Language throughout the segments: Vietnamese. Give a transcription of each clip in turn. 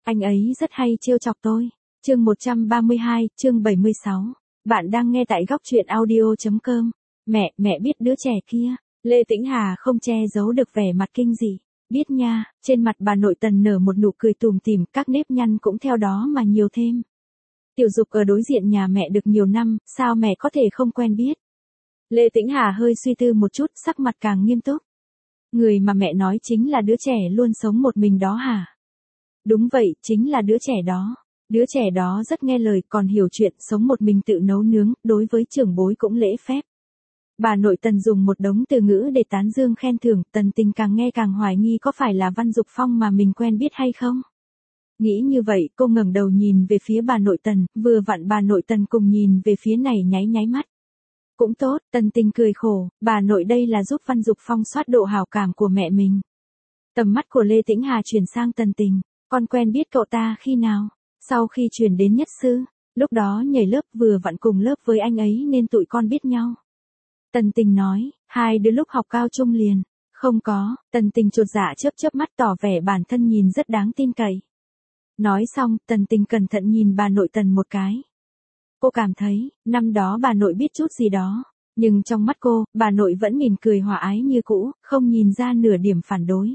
Anh ấy rất hay trêu chọc tôi. Chương 132, chương 76. Bạn đang nghe tại góc truyện audio.com. Mẹ biết đứa trẻ kia. Lê Tĩnh Hà không che giấu được vẻ mặt kinh dị. Biết nha, trên mặt bà nội Tần nở một nụ cười tủm tỉm, các nếp nhăn cũng theo đó mà nhiều thêm. Tiểu Dục ở đối diện nhà mẹ được nhiều năm, sao mẹ có thể không quen biết? Lê Tĩnh Hà hơi suy tư một chút, sắc mặt càng nghiêm túc. Người mà mẹ nói chính là đứa trẻ luôn sống một mình đó hả? Đúng vậy, chính là đứa trẻ đó. Đứa trẻ đó rất nghe lời, còn hiểu chuyện, sống một mình tự nấu nướng, đối với trưởng bối cũng lễ phép. Bà nội Tần dùng một đống từ ngữ để tán dương khen thưởng, Tần Tình càng nghe càng hoài nghi có phải là Văn Dục Phong mà mình quen biết hay không. Nghĩ như vậy, cô ngẩng đầu nhìn về phía bà nội Tần, vừa vặn bà nội Tần cùng nhìn về phía này nháy mắt. Cũng tốt, Tần Tình cười khổ, bà nội đây là giúp Văn Dục Phong soát độ hảo cảm của mẹ mình. Tầm mắt của Lê Tĩnh Hà chuyển sang Tần Tình, con quen biết cậu ta khi nào? Sau khi chuyển đến nhất sư, lúc đó nhảy lớp vừa vặn cùng lớp với anh ấy nên tụi con biết nhau. Tần Tình nói, hai đứa lúc học cao trung liền. Không có, Tần Tình chột dạ chớp mắt tỏ vẻ bản thân nhìn rất đáng tin cậy. Nói xong, Tần Tình cẩn thận nhìn bà nội Tần một cái. Cô cảm thấy, năm đó bà nội biết chút gì đó, nhưng trong mắt cô, bà nội vẫn mỉm cười hòa ái như cũ, không nhìn ra nửa điểm phản đối.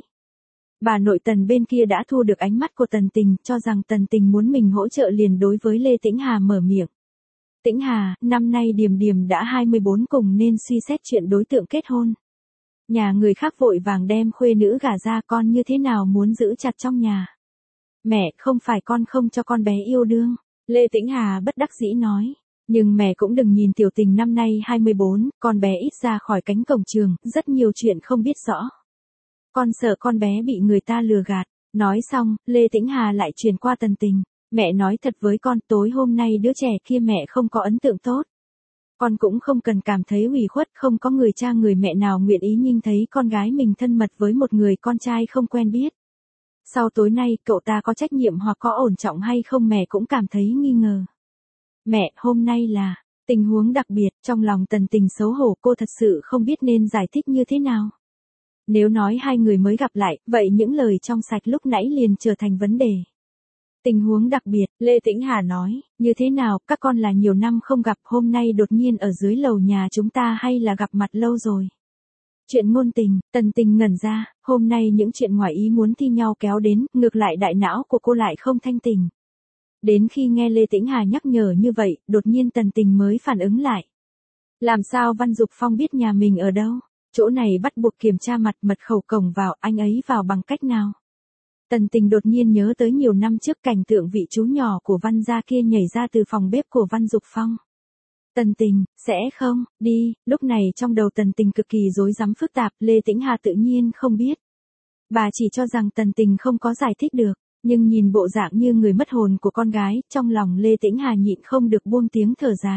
Bà nội Tần bên kia đã thu được ánh mắt của Tần Tình, cho rằng Tần Tình muốn mình hỗ trợ liền đối với Lê Tĩnh Hà mở miệng. Tĩnh Hà, năm nay Điềm Điềm đã 24 cùng nên suy xét chuyện đối tượng kết hôn. Nhà người khác vội vàng đem khuê nữ gả ra, con như thế nào muốn giữ chặt trong nhà. Mẹ, không phải con không cho con bé yêu đương. Lê Tĩnh Hà bất đắc dĩ nói. Nhưng mẹ cũng đừng nhìn Tiểu Tình năm nay 24, con bé ít ra khỏi cánh cổng trường, rất nhiều chuyện không biết rõ. Con sợ con bé bị người ta lừa gạt. Nói xong, Lê Tĩnh Hà lại truyền qua Tần Tình. Mẹ nói thật với con, tối hôm nay đứa trẻ kia mẹ không có ấn tượng tốt. Con cũng không cần cảm thấy ủy khuất, không có người cha người mẹ nào nguyện ý nhìn thấy con gái mình thân mật với một người con trai không quen biết. Sau tối nay, cậu ta có trách nhiệm hoặc có ổn trọng hay không mẹ cũng cảm thấy nghi ngờ. Mẹ, hôm nay là tình huống đặc biệt, trong lòng Tần Tình xấu hổ, cô thật sự không biết nên giải thích như thế nào. Nếu nói hai người mới gặp lại, vậy những lời trong sạch lúc nãy liền trở thành vấn đề. Tình huống đặc biệt, Lê Tĩnh Hà nói, như thế nào, các con là nhiều năm không gặp, hôm nay đột nhiên ở dưới lầu nhà chúng ta hay là gặp mặt lâu rồi. Chuyện ngôn tình, Tần Tình ngẩn ra, hôm nay những chuyện ngoài ý muốn thi nhau kéo đến, ngược lại đại não của cô lại không thanh tỉnh. Đến khi nghe Lê Tĩnh Hà nhắc nhở như vậy, đột nhiên Tần Tình mới phản ứng lại. Làm sao Văn Dục Phong biết nhà mình ở đâu? Chỗ này bắt buộc kiểm tra mật khẩu cổng vào, anh ấy vào bằng cách nào? Tần Tình đột nhiên nhớ tới nhiều năm trước cảnh tượng vị chú nhỏ của Văn gia kia nhảy ra từ phòng bếp của Văn Dục Phong. Tần Tình, sẽ không, đi, lúc này trong đầu Tần Tình cực kỳ rối rắm phức tạp, Lê Tĩnh Hà tự nhiên không biết. Bà chỉ cho rằng Tần Tình không có giải thích được, nhưng nhìn bộ dạng như người mất hồn của con gái, trong lòng Lê Tĩnh Hà nhịn không được buông tiếng thở dài.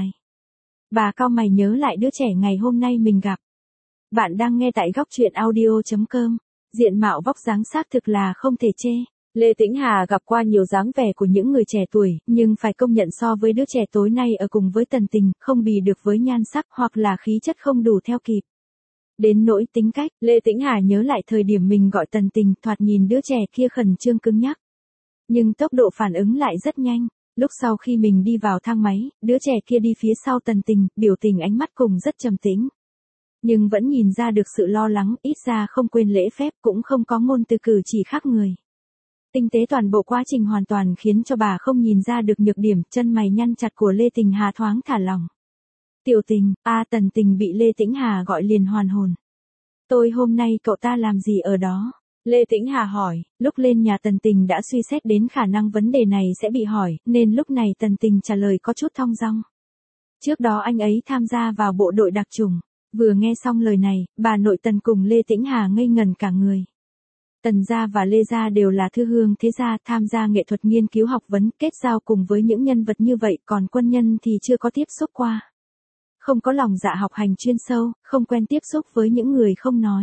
Bà cau mày nhớ lại đứa trẻ ngày hôm nay mình gặp. Bạn đang nghe tại góc truyện audio.com. Diện mạo vóc dáng xác thực là không thể chê. Lê Tĩnh Hà gặp qua nhiều dáng vẻ của những người trẻ tuổi, nhưng phải công nhận so với đứa trẻ tối nay ở cùng với Tần Tình, không bì được với nhan sắc hoặc là khí chất không đủ theo kịp. Đến nỗi tính cách, Lê Tĩnh Hà nhớ lại thời điểm mình gọi Tần Tình, thoạt nhìn đứa trẻ kia khẩn trương cứng nhắc. Nhưng tốc độ phản ứng lại rất nhanh. Lúc sau khi mình đi vào thang máy, đứa trẻ kia đi phía sau Tần Tình, biểu tình ánh mắt cùng rất trầm tĩnh. Nhưng vẫn nhìn ra được sự lo lắng, ít ra không quên lễ phép, cũng không có ngôn từ cử chỉ khác người. Tinh tế toàn bộ quá trình hoàn toàn khiến cho bà không nhìn ra được nhược điểm, chân mày nhăn chặt của Lê Tĩnh Hà thoáng thả lỏng. Tiểu Tình, Tần Tình bị Lê Tĩnh Hà gọi liền hoàn hồn. Tôi hôm nay cậu ta làm gì ở đó? Lê Tĩnh Hà hỏi, lúc lên nhà Tần Tình đã suy xét đến khả năng vấn đề này sẽ bị hỏi, nên lúc này Tần Tình trả lời có chút thong dong. Trước đó anh ấy tham gia vào bộ đội đặc chủng. Vừa nghe xong lời này, bà nội Tần cùng Lê Tĩnh Hà ngây ngẩn cả người. Tần gia và Lê gia đều là thư hương thế gia, tham gia nghệ thuật nghiên cứu học vấn, kết giao cùng với những nhân vật như vậy, còn quân nhân thì chưa có tiếp xúc qua. Không có lòng dạ học hành chuyên sâu, không quen tiếp xúc với những người không nói.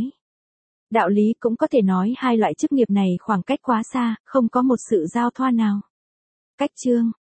Đạo lý cũng có thể nói hai loại chức nghiệp này khoảng cách quá xa, không có một sự giao thoa nào. Cách chương,